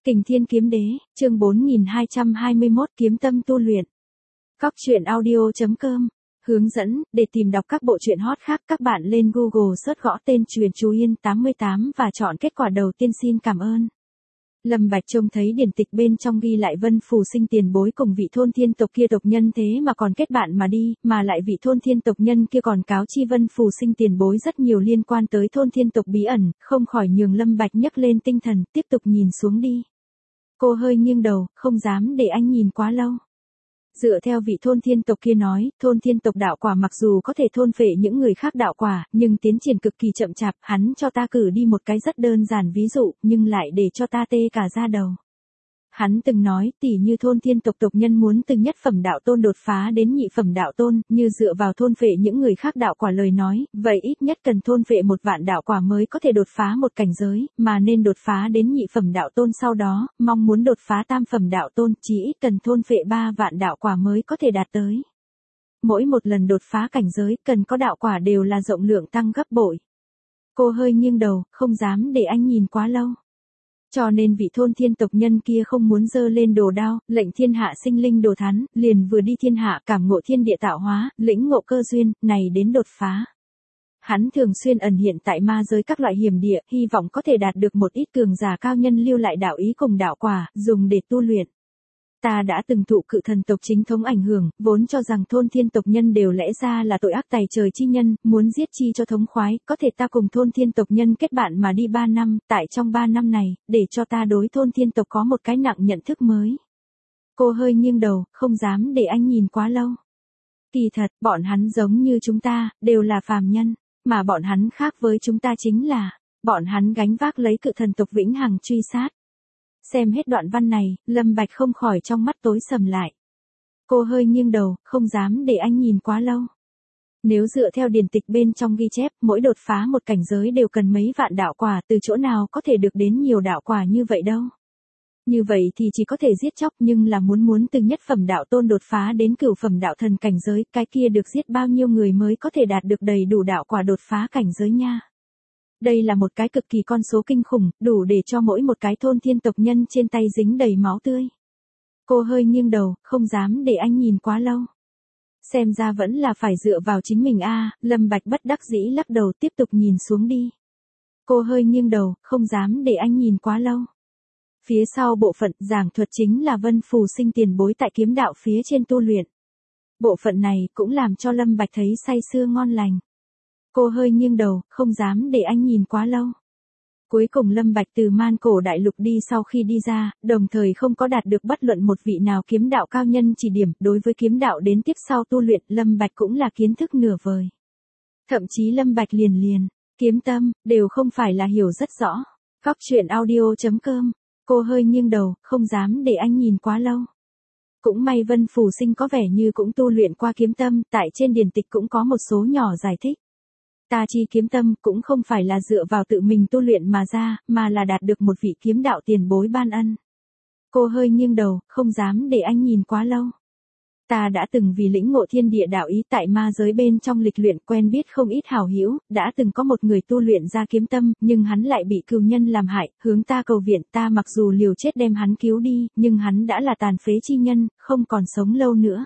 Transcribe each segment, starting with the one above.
Kình Thiên Kiếm Đế, chương 4221 Kiếm Tâm Tu Luyện. Cóc truyện audio.com. Hướng dẫn, để tìm đọc các bộ truyện hot khác các bạn lên Google search gõ tên truyện Chú Yên 88 và chọn kết quả đầu tiên. Xin cảm ơn. Lâm Bạch trông thấy điển tịch bên trong ghi lại Vân Phù Sinh tiền bối cùng vị thôn thiên tộc kia tộc nhân thế mà còn kết bạn mà đi, mà lại vị thôn thiên tộc nhân kia còn cáo chi Vân Phù Sinh tiền bối rất nhiều liên quan tới thôn thiên tộc bí ẩn, không khỏi nhường Lâm Bạch nhấc lên tinh thần, tiếp tục nhìn xuống đi. Cô hơi nghiêng đầu, không dám để anh nhìn quá lâu. Dựa theo vị thôn thiên tộc kia nói, thôn thiên tộc đạo quả mặc dù có thể thôn phệ những người khác đạo quả, nhưng tiến triển cực kỳ chậm chạp, hắn cho ta cử đi một cái rất đơn giản ví dụ, nhưng lại để cho ta tê cả da đầu. Hắn từng nói, tỉ như thôn thiên tộc tộc nhân muốn từ nhất phẩm đạo tôn đột phá đến nhị phẩm đạo tôn, như dựa vào thôn phệ những người khác đạo quả lời nói, vậy ít nhất cần thôn phệ 1 vạn đạo quả mới có thể đột phá một cảnh giới, mà nên đột phá đến nhị phẩm đạo tôn sau đó, mong muốn đột phá tam phẩm đạo tôn, chỉ ít cần thôn phệ 3 vạn đạo quả mới có thể đạt tới. Mỗi một lần đột phá cảnh giới, cần có đạo quả đều là rộng lượng tăng gấp bội. Cô hơi nghiêng đầu, không dám để anh nhìn quá lâu. Cho nên vị thôn thiên tộc nhân kia không muốn dơ lên đồ đao, lệnh thiên hạ sinh linh đồ thán, liền vừa đi thiên hạ cảm ngộ thiên địa tạo hóa, lĩnh ngộ cơ duyên, này đến đột phá. Hắn thường xuyên ẩn hiện tại ma giới các loại hiểm địa, hy vọng có thể đạt được một ít cường giả cao nhân lưu lại đạo ý cùng đạo quả, dùng để tu luyện. Ta đã từng thụ cự thần tộc chính thống ảnh hưởng, vốn cho rằng thôn thiên tộc nhân đều lẽ ra là tội ác tày trời chi nhân, muốn giết chi cho thống khoái, có thể ta cùng thôn thiên tộc nhân kết bạn mà đi 3 năm, tại trong 3 năm này, để cho ta đối thôn thiên tộc có một cái nặng nhận thức mới. Cô hơi nghiêng đầu, không dám để anh nhìn quá lâu. Kỳ thật, bọn hắn giống như chúng ta, đều là phàm nhân, mà bọn hắn khác với chúng ta chính là, bọn hắn gánh vác lấy cự thần tộc vĩnh hằng truy sát. Xem hết đoạn văn này, Lâm Bạch không khỏi trong mắt tối sầm lại. Cô hơi nghiêng đầu, không dám để anh nhìn quá lâu. Nếu dựa theo điển tịch bên trong ghi chép, mỗi đột phá một cảnh giới đều cần mấy vạn đạo quả, từ chỗ nào có thể được đến nhiều đạo quả như vậy đâu. Như vậy thì chỉ có thể giết chóc, nhưng là muốn từ nhất phẩm đạo tôn đột phá đến cửu phẩm đạo thần cảnh giới, cái kia được giết bao nhiêu người mới có thể đạt được đầy đủ đạo quả đột phá cảnh giới nha. Đây là một cái cực kỳ con số kinh khủng, đủ để cho mỗi một cái thôn thiên tộc nhân trên tay dính đầy máu tươi. Cô hơi nghiêng đầu, không dám để anh nhìn quá lâu. Xem ra vẫn là phải dựa vào chính mình a. Lâm Bạch bất đắc dĩ lắc đầu tiếp tục nhìn xuống đi. Cô hơi nghiêng đầu, không dám để anh nhìn quá lâu. Phía sau bộ phận giảng thuật chính là Vân Phù Sinh tiền bối tại kiếm đạo phía trên tu luyện. Bộ phận này cũng làm cho Lâm Bạch thấy say sưa ngon lành. Cô hơi nghiêng đầu, không dám để anh nhìn quá lâu. Cuối cùng Lâm Bạch từ Man Cổ Đại Lục đi sau khi đi ra, đồng thời không có đạt được bất luận một vị nào kiếm đạo cao nhân chỉ điểm, đối với kiếm đạo đến tiếp sau tu luyện, Lâm Bạch cũng là kiến thức nửa vời. Thậm chí Lâm Bạch liền, kiếm tâm, đều không phải là hiểu rất rõ. Cóc truyện audio.com. Cô hơi nghiêng đầu, không dám để anh nhìn quá lâu. Cũng may Vân Phù Sinh có vẻ như cũng tu luyện qua kiếm tâm, tại trên điển tịch cũng có một số nhỏ giải thích. Ta chi kiếm tâm cũng không phải là dựa vào tự mình tu luyện mà ra, mà là đạt được một vị kiếm đạo tiền bối ban ân. Cô hơi nghiêng đầu, không dám để anh nhìn quá lâu. Ta đã từng vì lĩnh ngộ thiên địa đạo ý tại ma giới bên trong lịch luyện quen biết không ít hảo hữu, đã từng có một người tu luyện ra kiếm tâm, nhưng hắn lại bị cừu nhân làm hại, hướng ta cầu viện, ta mặc dù liều chết đem hắn cứu đi, nhưng hắn đã là tàn phế chi nhân, không còn sống lâu nữa.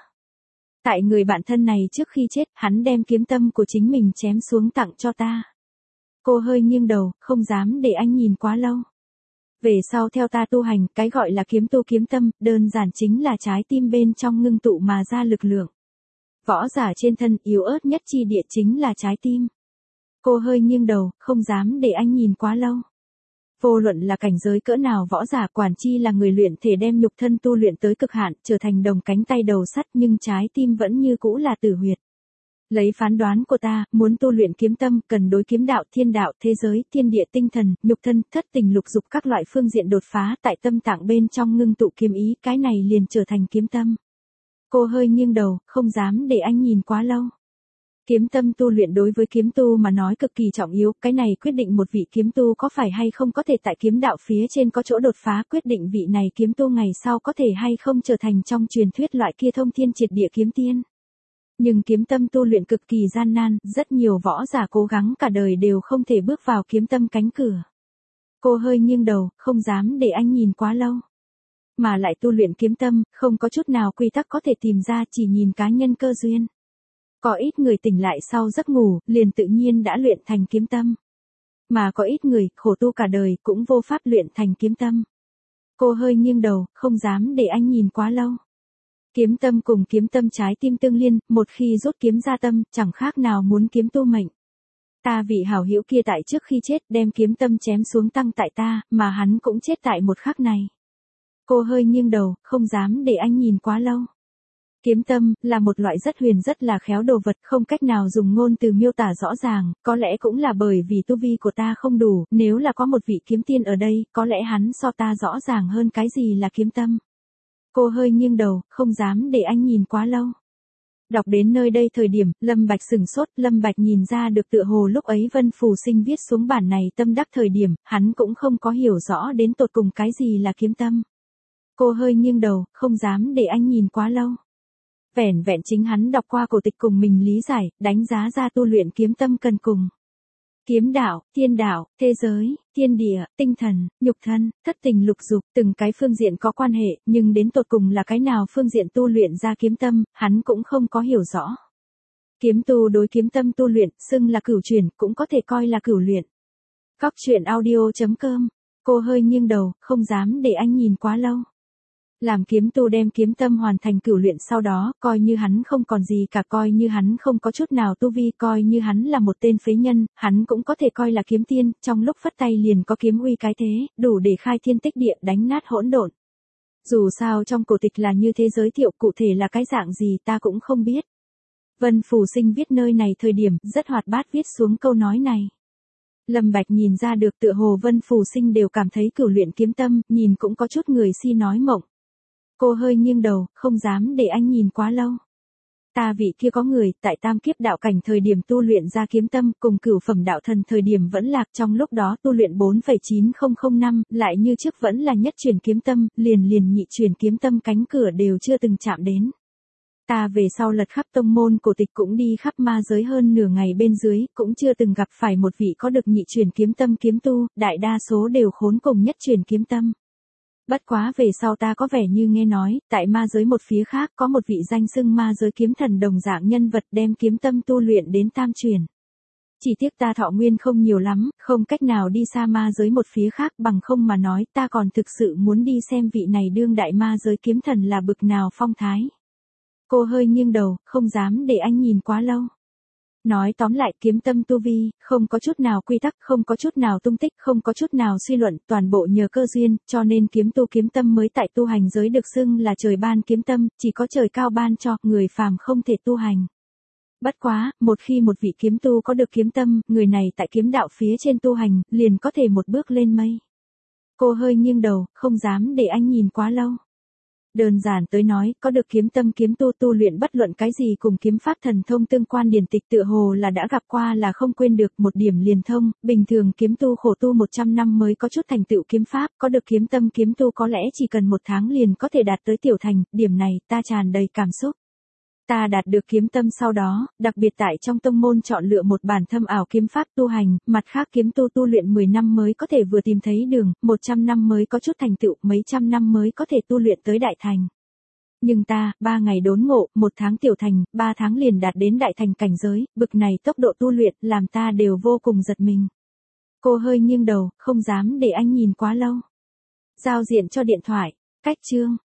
Tại người bạn thân này trước khi chết, hắn đem kiếm tâm của chính mình chém xuống tặng cho ta. Cô hơi nghiêng đầu, không dám để anh nhìn quá lâu. Về sau theo ta tu hành, cái gọi là kiếm tu kiếm tâm, đơn giản chính là trái tim bên trong ngưng tụ mà ra lực lượng. Võ giả trên thân yếu ớt nhất chi địa chính là trái tim. Cô hơi nghiêng đầu, không dám để anh nhìn quá lâu. Vô luận là cảnh giới cỡ nào võ giả quản chi là người luyện thể đem nhục thân tu luyện tới cực hạn, trở thành đồng cánh tay đầu sắt nhưng trái tim vẫn như cũ là tử huyệt. Lấy phán đoán của ta, muốn tu luyện kiếm tâm, cần đối kiếm đạo, thiên đạo, thế giới, thiên địa tinh thần, nhục thân, thất tình lục dục các loại phương diện đột phá tại tâm tạng bên trong ngưng tụ kiếm ý, cái này liền trở thành kiếm tâm. Cô hơi nghiêng đầu, không dám để anh nhìn quá lâu. Kiếm tâm tu luyện đối với kiếm tu mà nói cực kỳ trọng yếu, cái này quyết định một vị kiếm tu có phải hay không có thể tại kiếm đạo phía trên có chỗ đột phá, quyết định vị này kiếm tu ngày sau có thể hay không trở thành trong truyền thuyết loại kia thông thiên triệt địa kiếm tiên. Nhưng kiếm tâm tu luyện cực kỳ gian nan, rất nhiều võ giả cố gắng cả đời đều không thể bước vào kiếm tâm cánh cửa. Cô hơi nghiêng đầu, không dám để anh nhìn quá lâu. Mà lại tu luyện kiếm tâm, không có chút nào quy tắc có thể tìm ra, chỉ nhìn cá nhân cơ duyên. Có ít người tỉnh lại sau giấc ngủ, liền tự nhiên đã luyện thành kiếm tâm. Mà có ít người, khổ tu cả đời, cũng vô pháp luyện thành kiếm tâm. Cô hơi nghiêng đầu, không dám để anh nhìn quá lâu. Kiếm tâm cùng kiếm tâm trái tim tương liên, một khi rút kiếm ra tâm, chẳng khác nào muốn kiếm tu mệnh. Ta vị hảo hữu kia tại trước khi chết đem kiếm tâm chém xuống tăng tại ta, mà hắn cũng chết tại một khắc này. Cô hơi nghiêng đầu, không dám để anh nhìn quá lâu. Kiếm tâm, là một loại rất huyền rất là khéo đồ vật, không cách nào dùng ngôn từ miêu tả rõ ràng, có lẽ cũng là bởi vì tu vi của ta không đủ, nếu là có một vị kiếm tiên ở đây, có lẽ hắn so ta rõ ràng hơn cái gì là kiếm tâm. Cô hơi nghiêng đầu, không dám để anh nhìn quá lâu. Đọc đến nơi đây thời điểm, Lâm Bạch sửng sốt, Lâm Bạch nhìn ra được tựa hồ lúc ấy Vân Phù Sinh viết xuống bản này tâm đắc thời điểm, hắn cũng không có hiểu rõ đến tột cùng cái gì là kiếm tâm. Cô hơi nghiêng đầu, không dám để anh nhìn quá lâu. Vẻn vẹn chính hắn đọc qua cổ tịch cùng mình lý giải, đánh giá ra tu luyện kiếm tâm cần cùng. Kiếm đạo, thế giới, thiên địa, tinh thần, nhục thân, thất tình lục dục, từng cái phương diện có quan hệ, nhưng đến tột cùng là cái nào phương diện tu luyện ra kiếm tâm, hắn cũng không có hiểu rõ. Kiếm tu đối kiếm tâm tu luyện, xưng là cửu chuyển, cũng có thể coi là cửu luyện. Góc truyện audio.com. Cô hơi nghiêng đầu, không dám để anh nhìn quá lâu. Làm kiếm tu đem kiếm tâm hoàn thành cửu luyện sau đó, coi như hắn không còn gì cả, coi như hắn không có chút nào tu vi, coi như hắn là một tên phế nhân, hắn cũng có thể coi là kiếm tiên, trong lúc phất tay liền có kiếm uy cái thế, đủ để khai thiên tích địa, đánh nát hỗn độn. Dù sao trong cổ tịch là như thế, giới thiệu cụ thể là cái dạng gì ta cũng không biết. Vân Phù Sinh viết nơi này thời điểm, rất hoạt bát viết xuống câu nói này. Lâm Bạch nhìn ra được tựa hồ Vân Phù Sinh đều cảm thấy cửu luyện kiếm tâm, nhìn cũng có chút người si nói mộng. Cô hơi nghiêng đầu, không dám để anh nhìn quá lâu. Ta vị kia có người, tại tam kiếp đạo cảnh thời điểm tu luyện ra kiếm tâm, cùng cửu phẩm đạo thần thời điểm vẫn lạc, trong lúc đó tu luyện 4,9005 năm, lại như trước vẫn là nhất chuyển kiếm tâm, liền nhị chuyển kiếm tâm cánh cửa đều chưa từng chạm đến. Ta về sau lật khắp tông môn cổ tịch cũng đi khắp ma giới hơn nửa ngày bên dưới, cũng chưa từng gặp phải một vị có được nhị chuyển kiếm tâm kiếm tu, đại đa số đều khốn cùng nhất chuyển kiếm tâm. Bất quá về sau ta có vẻ như nghe nói, tại ma giới một phía khác có một vị danh xưng ma giới kiếm thần đồng dạng nhân vật đem kiếm tâm tu luyện đến tam truyền. Chỉ tiếc ta thọ nguyên không nhiều lắm, không cách nào đi xa ma giới một phía khác, bằng không mà nói ta còn thực sự muốn đi xem vị này đương đại ma giới kiếm thần là bực nào phong thái. Cô hơi nghiêng đầu, không dám để anh nhìn quá lâu. Nói tóm lại, kiếm tâm tu vi, không có chút nào quy tắc, không có chút nào tung tích, không có chút nào suy luận, toàn bộ nhờ cơ duyên, cho nên kiếm tu kiếm tâm mới tại tu hành giới được xưng là trời ban kiếm tâm, chỉ có trời cao ban cho, người phàm không thể tu hành. Bất quá, một khi một vị kiếm tu có được kiếm tâm, người này tại kiếm đạo phía trên tu hành, liền có thể một bước lên mây. Cô hơi nghiêng đầu, không dám để anh nhìn quá lâu. Đơn giản tới nói, có được kiếm tâm kiếm tu luyện bất luận cái gì cùng kiếm pháp thần thông tương quan điển tịch tựa hồ là đã gặp qua là không quên được, một điểm liền thông, bình thường kiếm tu khổ tu 100 năm mới có chút thành tựu kiếm pháp, có được kiếm tâm kiếm tu có lẽ chỉ cần 1 tháng liền có thể đạt tới tiểu thành, điểm này ta tràn đầy cảm xúc. Ta đạt được kiếm tâm sau đó, đặc biệt tại trong tông môn chọn lựa một bản thâm ảo kiếm pháp tu hành, mặt khác kiếm tu luyện 10 năm mới có thể vừa tìm thấy đường, 100 năm mới có chút thành tựu, mấy trăm năm mới có thể tu luyện tới đại thành. Nhưng ta, 3 ngày đốn ngộ, 1 tháng tiểu thành, 3 tháng liền đạt đến đại thành cảnh giới, bực này tốc độ tu luyện làm ta đều vô cùng giật mình. Cô hơi nghiêng đầu, không dám để anh nhìn quá lâu. Giao diện cho điện thoại, cách chương.